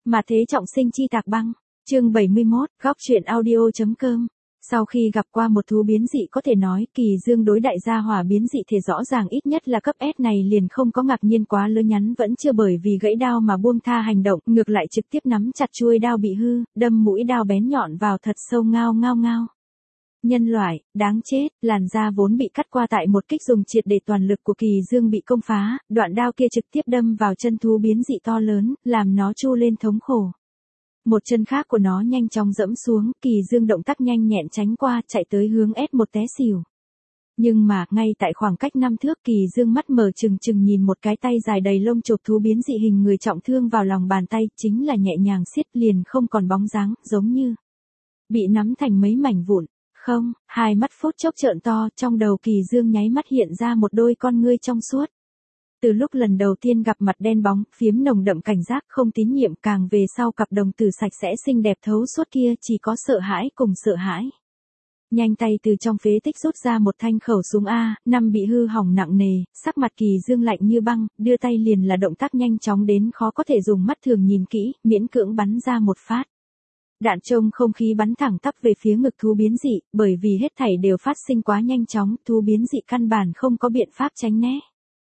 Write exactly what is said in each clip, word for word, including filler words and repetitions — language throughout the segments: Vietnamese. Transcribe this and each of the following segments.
Mà thế trọng sinh chi tạc băng. Chương bảy mươi mốt, góc truyện audio.com. Sau khi gặp qua một thú biến dị có thể nói, Kỳ Dương đối đại gia hỏa biến dị thể rõ ràng ít nhất là cấp S này liền không có ngạc nhiên quá lớn, nhắn vẫn chưa bởi vì gãy đao mà buông tha hành động, ngược lại trực tiếp nắm chặt chuôi đao bị hư, đâm mũi đao bén nhọn vào thật sâu, ngao ngao ngao. Nhân loại, đáng chết, làn da vốn bị cắt qua tại một kích dùng triệt để toàn lực của Kỳ Dương bị công phá, đoạn đao kia trực tiếp đâm vào chân thú biến dị to lớn, làm nó chu lên thống khổ. Một chân khác của nó nhanh chóng dẫm xuống, Kỳ Dương động tác nhanh nhẹn tránh qua, chạy tới hướng ép một té xỉu. Nhưng mà, ngay tại khoảng cách năm thước, Kỳ Dương mắt mở trừng trừng nhìn một cái tay dài đầy lông chộp thú biến dị hình người trọng thương vào lòng bàn tay, chính là nhẹ nhàng siết liền không còn bóng dáng, giống như bị nắm thành mấy mảnh vụn. Không, hai mắt phút chốc trợn to, trong đầu Kỳ Dương nháy mắt hiện ra một đôi con ngươi trong suốt. Từ lúc lần đầu tiên gặp mặt đen bóng, phiếm nồng đậm cảnh giác, không tín nhiệm, càng về sau cặp đồng tử sạch sẽ xinh đẹp thấu suốt kia chỉ có sợ hãi cùng sợ hãi. Nhanh tay từ trong phế tích rút ra một thanh khẩu súng A năm bị hư hỏng nặng nề, sắc mặt Kỳ Dương lạnh như băng, đưa tay liền là động tác nhanh chóng đến khó có thể dùng mắt thường nhìn kỹ, miễn cưỡng bắn ra một phát. Đạn trong không khí bắn thẳng tắp về phía ngực thú biến dị, bởi vì hết thảy đều phát sinh quá nhanh chóng, thú biến dị căn bản không có biện pháp tránh né.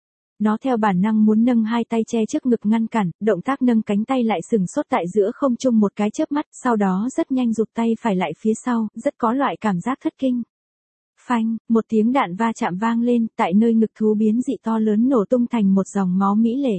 Nó theo bản năng muốn nâng hai tay che trước ngực ngăn cản, động tác nâng cánh tay lại sừng sốt tại giữa không trung một cái chớp mắt, sau đó rất nhanh rụt tay phải lại phía sau, rất có loại cảm giác thất kinh. Phanh, một tiếng đạn va chạm vang lên, tại nơi ngực thú biến dị to lớn nổ tung thành một dòng máu mỹ lệ.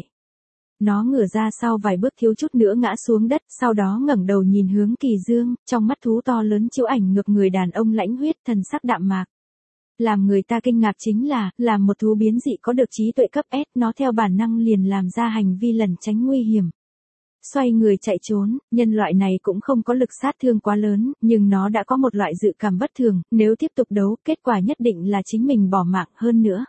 Nó ngửa ra sau vài bước thiếu chút nữa ngã xuống đất, sau đó ngẩng đầu nhìn hướng Kỳ Dương, trong mắt thú to lớn chiếu ảnh ngược người đàn ông lãnh huyết, thần sắc đạm mạc. Làm người ta kinh ngạc chính là, làm một thú biến dị có được trí tuệ cấp S, nó theo bản năng liền làm ra hành vi lẩn tránh nguy hiểm. Xoay người chạy trốn, nhân loại này cũng không có lực sát thương quá lớn, nhưng nó đã có một loại dự cảm bất thường, nếu tiếp tục đấu, kết quả nhất định là chính mình bỏ mạng, hơn nữa.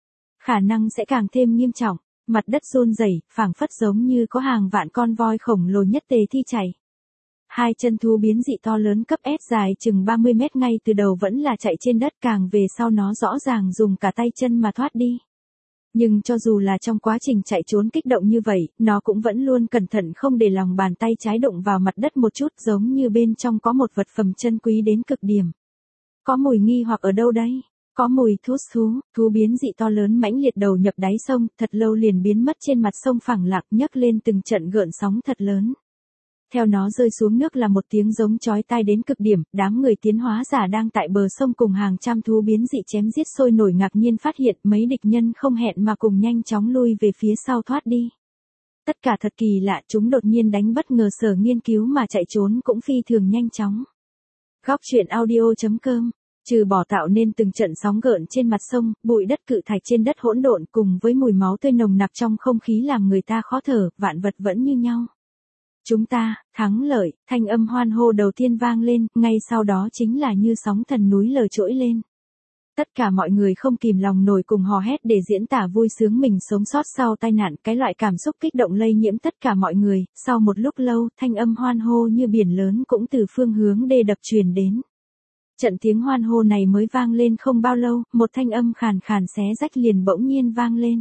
Khả năng sẽ càng thêm nghiêm trọng. Mặt đất run rẩy, phảng phất giống như có hàng vạn con voi khổng lồ nhất tề thi chảy. Hai chân thú biến dị to lớn cấp S dài chừng ba mươi mét ngay từ đầu vẫn là chạy trên đất, càng về sau nó rõ ràng dùng cả tay chân mà thoát đi. Nhưng cho dù là trong quá trình chạy trốn kích động như vậy, nó cũng vẫn luôn cẩn thận không để lòng bàn tay trái đụng vào mặt đất một chút, giống như bên trong có một vật phẩm chân quý đến cực điểm. Có mùi nghi hoặc ở đâu đây? Có mùi thuốc thú, thú biến dị to lớn mãnh liệt đầu nhập đáy sông, thật lâu liền biến mất trên mặt sông phẳng lặng, nhấc lên từng trận gợn sóng thật lớn. Theo nó rơi xuống nước là một tiếng giống chói tai đến cực điểm, đám người tiến hóa giả đang tại bờ sông cùng hàng trăm thú biến dị chém giết sôi nổi ngạc nhiên phát hiện mấy địch nhân không hẹn mà cùng nhanh chóng lui về phía sau thoát đi. Tất cả thật kỳ lạ, chúng đột nhiên đánh bất ngờ sở nghiên cứu mà chạy trốn cũng phi thường nhanh chóng. Góc truyện audio.com. Trừ bỏ tạo nên từng trận sóng gợn trên mặt sông, bụi đất cự thạch trên đất hỗn độn cùng với mùi máu tươi nồng nặc trong không khí làm người ta khó thở, vạn vật vẫn như nhau. Chúng ta, thắng lợi, thanh âm hoan hô đầu tiên vang lên, ngay sau đó chính là như sóng thần núi lở trỗi lên. Tất cả mọi người không kìm lòng nổi cùng hò hét để diễn tả vui sướng mình sống sót sau tai nạn, cái loại cảm xúc kích động lây nhiễm tất cả mọi người, sau một lúc lâu, thanh âm hoan hô như biển lớn cũng từ phương hướng đê đập truyền đến. Trận tiếng hoan hô này mới vang lên không bao lâu, một thanh âm khàn khàn xé rách liền bỗng nhiên vang lên.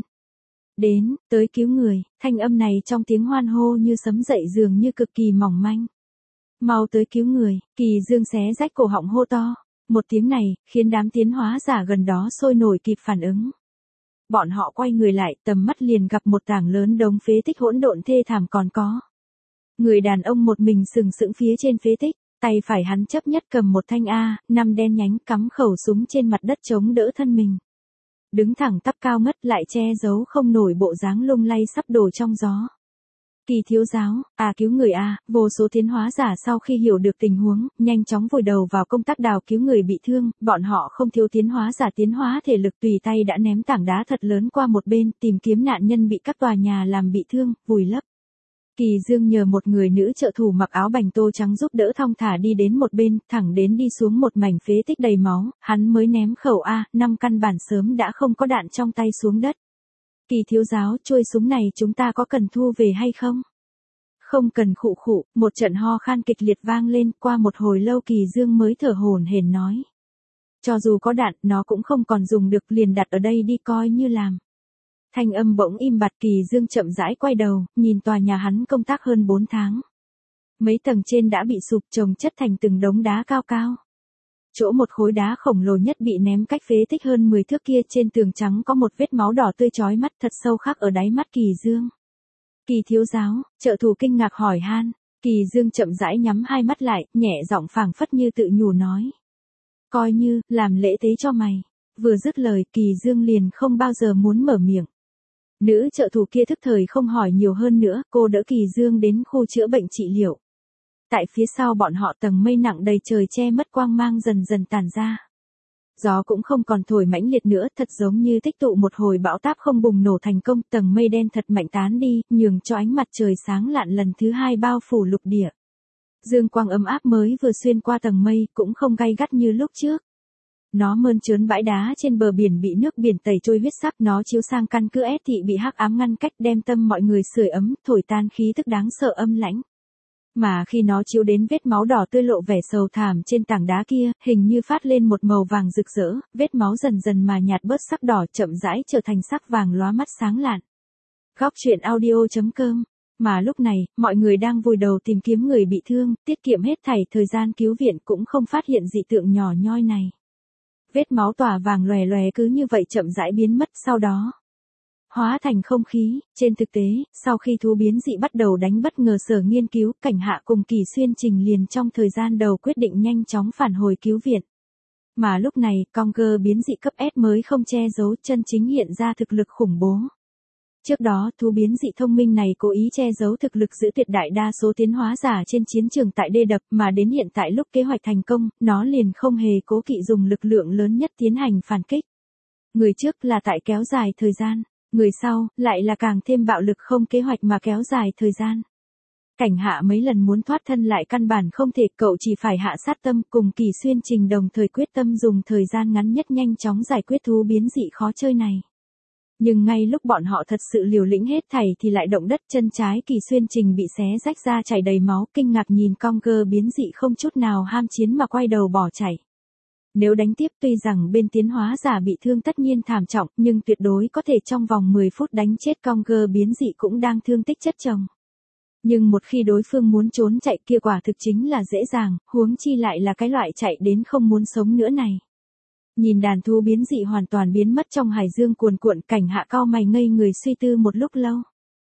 Đến, tới cứu người, thanh âm này trong tiếng hoan hô như sấm dậy dường như cực kỳ mỏng manh. Mau tới cứu người, Kỳ Dương xé rách cổ họng hô to. Một tiếng này, khiến đám tiến hóa giả gần đó sôi nổi kịp phản ứng. Bọn họ quay người lại, tầm mắt liền gặp một tảng lớn đống phế tích hỗn độn thê thảm còn có. Người đàn ông một mình sừng sững phía trên phế tích. Tay phải hắn chấp nhất cầm một thanh A năm đen nhánh cắm khẩu súng trên mặt đất chống đỡ thân mình. Đứng thẳng tắp cao ngất lại che giấu không nổi bộ dáng lung lay sắp đổ trong gió. Kỳ thiếu giáo, à cứu người A, vô số tiến hóa giả sau khi hiểu được tình huống, nhanh chóng vùi đầu vào công tác đào cứu người bị thương, bọn họ không thiếu tiến hóa giả tiến hóa thể lực tùy tay đã ném tảng đá thật lớn qua một bên, tìm kiếm nạn nhân bị các tòa nhà làm bị thương, vùi lấp. Kỳ Dương nhờ một người nữ trợ thủ mặc áo bành tô trắng giúp đỡ thong thả đi đến một bên, thẳng đến đi xuống một mảnh phế tích đầy máu, hắn mới ném khẩu A năm căn bản sớm đã không có đạn trong tay xuống đất. Kỳ thiếu giáo, chuôi súng này chúng ta có cần thu về hay không? Không cần khụ khụ, một trận ho khan kịch liệt vang lên, qua một hồi lâu Kỳ Dương mới thở hổn hển nói. Cho dù có đạn, nó cũng không còn dùng được, liền đặt ở đây đi coi như làm. Thanh âm bỗng im bặt, Kỳ Dương chậm rãi quay đầu, nhìn tòa nhà hắn công tác hơn bốn tháng. Mấy tầng trên đã bị sụp chồng chất thành từng đống đá cao cao. Chỗ một khối đá khổng lồ nhất bị ném cách phế tích hơn mười thước kia, trên tường trắng có một vết máu đỏ tươi chói mắt thật sâu khắc ở đáy mắt Kỳ Dương. Kỳ thiếu giáo, trợ thủ kinh ngạc hỏi han. Kỳ Dương chậm rãi nhắm hai mắt lại, nhẹ giọng phảng phất như tự nhủ nói. Coi như, làm lễ tế cho mày. Vừa dứt lời, Kỳ Dương liền không bao giờ muốn mở miệng. Nữ trợ thủ kia thức thời không hỏi nhiều hơn nữa, cô đỡ Kỳ Dương đến khu chữa bệnh trị liệu. Tại phía sau bọn họ tầng mây nặng đầy trời che mất quang mang dần dần tàn ra. Gió cũng không còn thổi mãnh liệt nữa, thật giống như tích tụ một hồi bão táp không bùng nổ thành công, tầng mây đen thật mạnh tán đi, nhường cho ánh mặt trời sáng lạn lần thứ hai bao phủ lục địa. Dương quang ấm áp mới vừa xuyên qua tầng mây, cũng không gay gắt như lúc trước. Nó mơn trớn bãi đá trên bờ biển bị nước biển tẩy trôi huyết sắc, nó chiếu sang căn cứ S thị bị hắc ám ngăn cách, đem tâm mọi người sưởi ấm, thổi tan khí tức đáng sợ âm lãnh. Mà khi nó chiếu đến vết máu đỏ tươi lộ vẻ sầu thảm trên tảng đá kia, hình như phát lên một màu vàng rực rỡ, vết máu dần dần mà nhạt bớt sắc đỏ, chậm rãi trở thành sắc vàng lóa mắt sáng lạn. Góc truyện audio chấm com. Mà lúc này, mọi người đang vùi đầu tìm kiếm người bị thương, tiết kiệm hết thảy thời gian cứu viện, cũng không phát hiện dị tượng nhỏ nhoi này. Vết máu tỏa vàng lòe lòe cứ như vậy chậm rãi biến mất, sau đó hóa thành không khí. Trên thực tế, sau khi thú biến dị bắt đầu đánh bất ngờ Sở Nghiên cứu, Cảnh Hạ cùng Kỳ Xuyên Trình liền trong thời gian đầu quyết định nhanh chóng phản hồi cứu viện. Mà lúc này, Conger biến dị cấp S mới không che giấu, chân chính hiện ra thực lực khủng bố. Trước đó, thú biến dị thông minh này cố ý che giấu thực lực giữ tuyệt đại đa số tiến hóa giả trên chiến trường tại đê đập, mà đến hiện tại lúc kế hoạch thành công, nó liền không hề cố kỵ dùng lực lượng lớn nhất tiến hành phản kích. Người trước là tại kéo dài thời gian, người sau lại là càng thêm bạo lực không kế hoạch mà kéo dài thời gian. Cảnh Hạ mấy lần muốn thoát thân lại căn bản không thể, cậu chỉ phải hạ sát tâm, cùng Kỳ Xuyên Trình đồng thời quyết tâm dùng thời gian ngắn nhất nhanh chóng giải quyết thú biến dị khó chơi này. Nhưng ngay lúc bọn họ thật sự liều lĩnh hết thảy thì lại động đất, chân trái Kỳ Xuyên Trình bị xé rách ra chảy đầy máu, kinh ngạc nhìn Conger biến dị không chút nào ham chiến mà quay đầu bỏ chạy. Nếu đánh tiếp, tuy rằng bên tiến hóa giả bị thương tất nhiên thảm trọng, nhưng tuyệt đối có thể trong vòng mười phút đánh chết Conger biến dị cũng đang thương tích chất chồng. Nhưng một khi đối phương muốn trốn chạy kia quả thực chính là dễ dàng, huống chi lại là cái loại chạy đến không muốn sống nữa này. Nhìn đàn thú biến dị hoàn toàn biến mất trong hải dương cuồn cuộn, Cảnh Hạ cau mày ngây người suy tư một lúc lâu.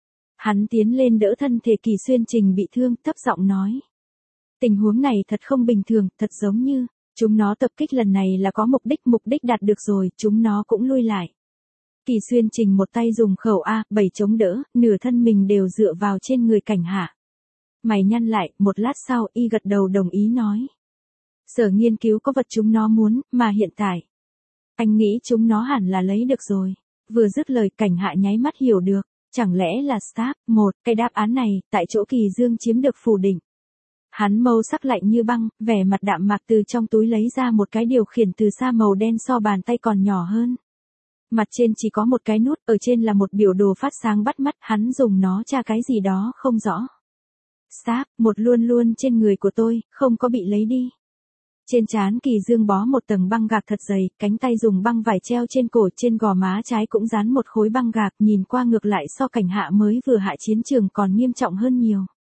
Hắn tiến lên đỡ thân thể Kỳ Xuyên Trình bị thương, thấp giọng nói. Tình huống này thật không bình thường, thật giống như, chúng nó tập kích lần này là có mục đích, mục đích đạt được rồi, chúng nó cũng lui lại. Kỳ Xuyên Trình một tay dùng khẩu A bảy chống đỡ, nửa thân mình đều dựa vào trên người Cảnh Hạ. Mày nhăn lại, một lát sau y gật đầu đồng ý nói. Sở Nghiên cứu có vật chúng nó muốn, mà hiện tại anh nghĩ chúng nó hẳn là lấy được rồi. Vừa dứt lời, Cảnh Hạ nháy mắt hiểu được, chẳng lẽ là Stab. Một, cái đáp án này, tại chỗ Kỳ Dương chiếm được phủ định. Hắn mâu sắc lạnh như băng, vẻ mặt đạm mạc từ trong túi lấy ra một cái điều khiển từ xa màu đen so bàn tay còn nhỏ hơn. Mặt trên chỉ có một cái nút, ở trên là một biểu đồ phát sáng bắt mắt, hắn dùng nó tra cái gì đó không rõ. Stab, một luôn luôn trên người của tôi, không có bị lấy đi. Trên trán Kỳ Dương bó một tầng băng gạc thật dày, cánh tay dùng băng vải treo trên cổ, trên gò má trái cũng dán một khối băng gạc, nhìn qua ngược lại so Cảnh Hạ mới vừa hạ chiến trường còn nghiêm trọng hơn nhiều.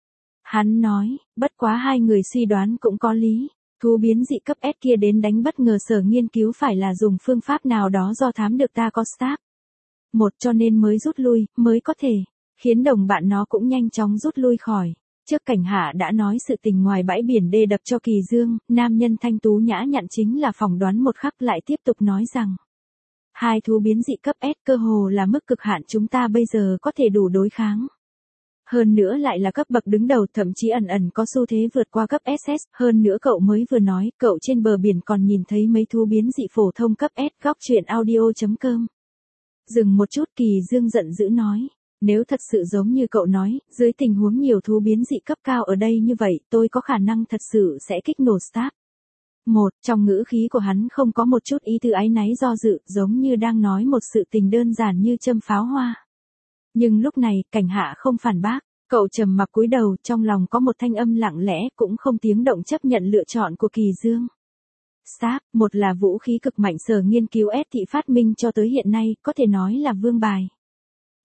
Hắn nói, bất quá hai người suy đoán cũng có lý, thú biến dị cấp S kia đến đánh bất ngờ Sở Nghiên cứu phải là dùng phương pháp nào đó do thám được ta có Stab. Một, cho nên mới rút lui, mới có thể khiến đồng bạn nó cũng nhanh chóng rút lui khỏi. Trước Cảnh Hạ đã nói sự tình ngoài bãi biển đê đập cho Kỳ Dương, nam nhân thanh tú nhã nhặn chính là phỏng đoán một khắc, lại tiếp tục nói rằng. Hai thú biến dị cấp S cơ hồ là mức cực hạn chúng ta bây giờ có thể đủ đối kháng. Hơn nữa lại là cấp bậc đứng đầu, thậm chí ẩn ẩn có xu thế vượt qua cấp ét ét, hơn nữa cậu mới vừa nói, cậu trên bờ biển còn nhìn thấy mấy thú biến dị phổ thông cấp S. Góc truyện audio chấm com. Dừng một chút, Kỳ Dương giận dữ nói. Nếu thật sự giống như cậu nói, dưới tình huống nhiều thú biến dị cấp cao ở đây như vậy, tôi có khả năng thật sự sẽ kích nổ Stab. Một, trong ngữ khí của hắn không có một chút ý tư áy náy do dự, giống như đang nói một sự tình đơn giản như châm pháo hoa. Nhưng lúc này, Cảnh Hạ không phản bác, cậu trầm mặc cúi đầu, trong lòng có một thanh âm lặng lẽ, cũng không tiếng động chấp nhận lựa chọn của Kỳ Dương. Stab, một là vũ khí cực mạnh Sở Nghiên cứu S thị phát minh cho tới hiện nay, có thể nói là vương bài.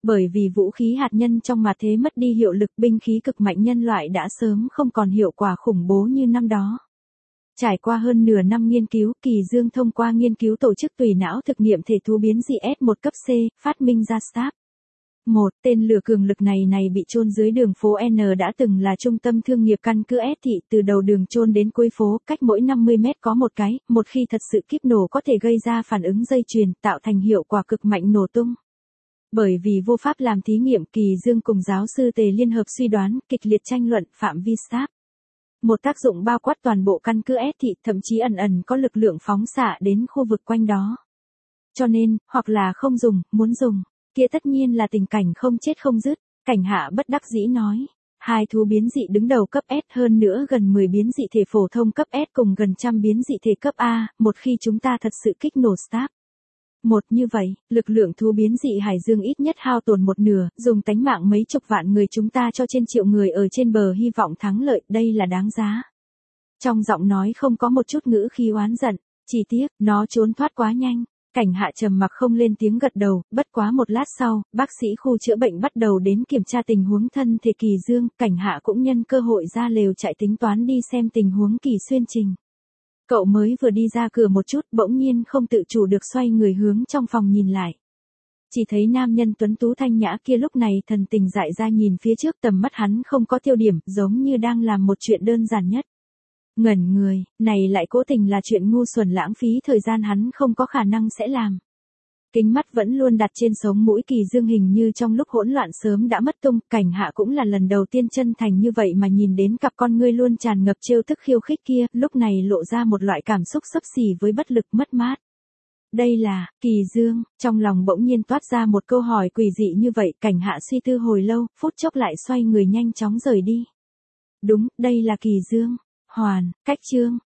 Bởi vì vũ khí hạt nhân trong mặt thế mất đi hiệu lực, binh khí cực mạnh nhân loại đã sớm không còn hiệu quả khủng bố như năm đó. Trải qua hơn nửa năm nghiên cứu, Kỳ Dương thông qua nghiên cứu tổ chức tùy não thực nghiệm thể thú biến dị S một cấp C, phát minh ra Stab. Một, tên lửa cường lực này này bị chôn dưới đường phố N đã từng là trung tâm thương nghiệp căn cứ S thị, từ đầu đường chôn đến cuối phố, cách mỗi năm mươi mét có một cái, một khi thật sự kíp nổ có thể gây ra phản ứng dây chuyền, tạo thành hiệu quả cực mạnh nổ tung. Bởi vì vô pháp làm thí nghiệm, Kỳ Dương cùng giáo sư Tề liên hợp suy đoán, kịch liệt tranh luận phạm vi Stab. Một tác dụng bao quát toàn bộ căn cứ S thị, thậm chí ẩn ẩn có lực lượng phóng xạ đến khu vực quanh đó. Cho nên, hoặc là không dùng, muốn dùng, kia tất nhiên là tình cảnh không chết không dứt. Cảnh Hạ bất đắc dĩ nói. Hai thú biến dị đứng đầu cấp S, hơn nữa gần mười biến dị thể phổ thông cấp S cùng gần trăm biến dị thể cấp A, một khi chúng ta thật sự kích nổ Stab. Một như vậy, lực lượng thú biến dị Hải Dương ít nhất hao tổn một nửa, dùng tánh mạng mấy chục vạn người chúng ta cho trên triệu người ở trên bờ hy vọng thắng lợi, đây là đáng giá. Trong giọng nói không có một chút ngữ khí oán giận, chỉ tiếc, nó trốn thoát quá nhanh. Cảnh Hạ trầm mặc không lên tiếng gật đầu, bất quá một lát sau, bác sĩ khu chữa bệnh bắt đầu đến kiểm tra tình huống thân thể Kỳ Dương, Cảnh Hạ cũng nhân cơ hội ra lều chạy tính toán đi xem tình huống Kỳ Xuyên Trình. Cậu mới vừa đi ra cửa một chút, bỗng nhiên không tự chủ được xoay người hướng trong phòng nhìn lại. Chỉ thấy nam nhân tuấn tú thanh nhã kia lúc này thần tình dại ra nhìn phía trước, tầm mắt hắn không có tiêu điểm, giống như đang làm một chuyện đơn giản nhất. Ngẩn người, này lại cố tình là chuyện ngu xuẩn lãng phí thời gian hắn không có khả năng sẽ làm. Kính mắt vẫn luôn đặt trên sống mũi Kỳ Dương hình như trong lúc hỗn loạn sớm đã mất tung, Cảnh Hạ cũng là lần đầu tiên chân thành như vậy mà nhìn đến cặp con ngươi luôn tràn ngập trêu thức khiêu khích kia, lúc này lộ ra một loại cảm xúc xấp xỉ với bất lực mất mát. Đây là, Kỳ Dương, trong lòng bỗng nhiên toát ra một câu hỏi quỷ dị như vậy, Cảnh Hạ suy tư hồi lâu, phút chốc lại xoay người nhanh chóng rời đi. Đúng, đây là Kỳ Dương. Hoàn, cách chương.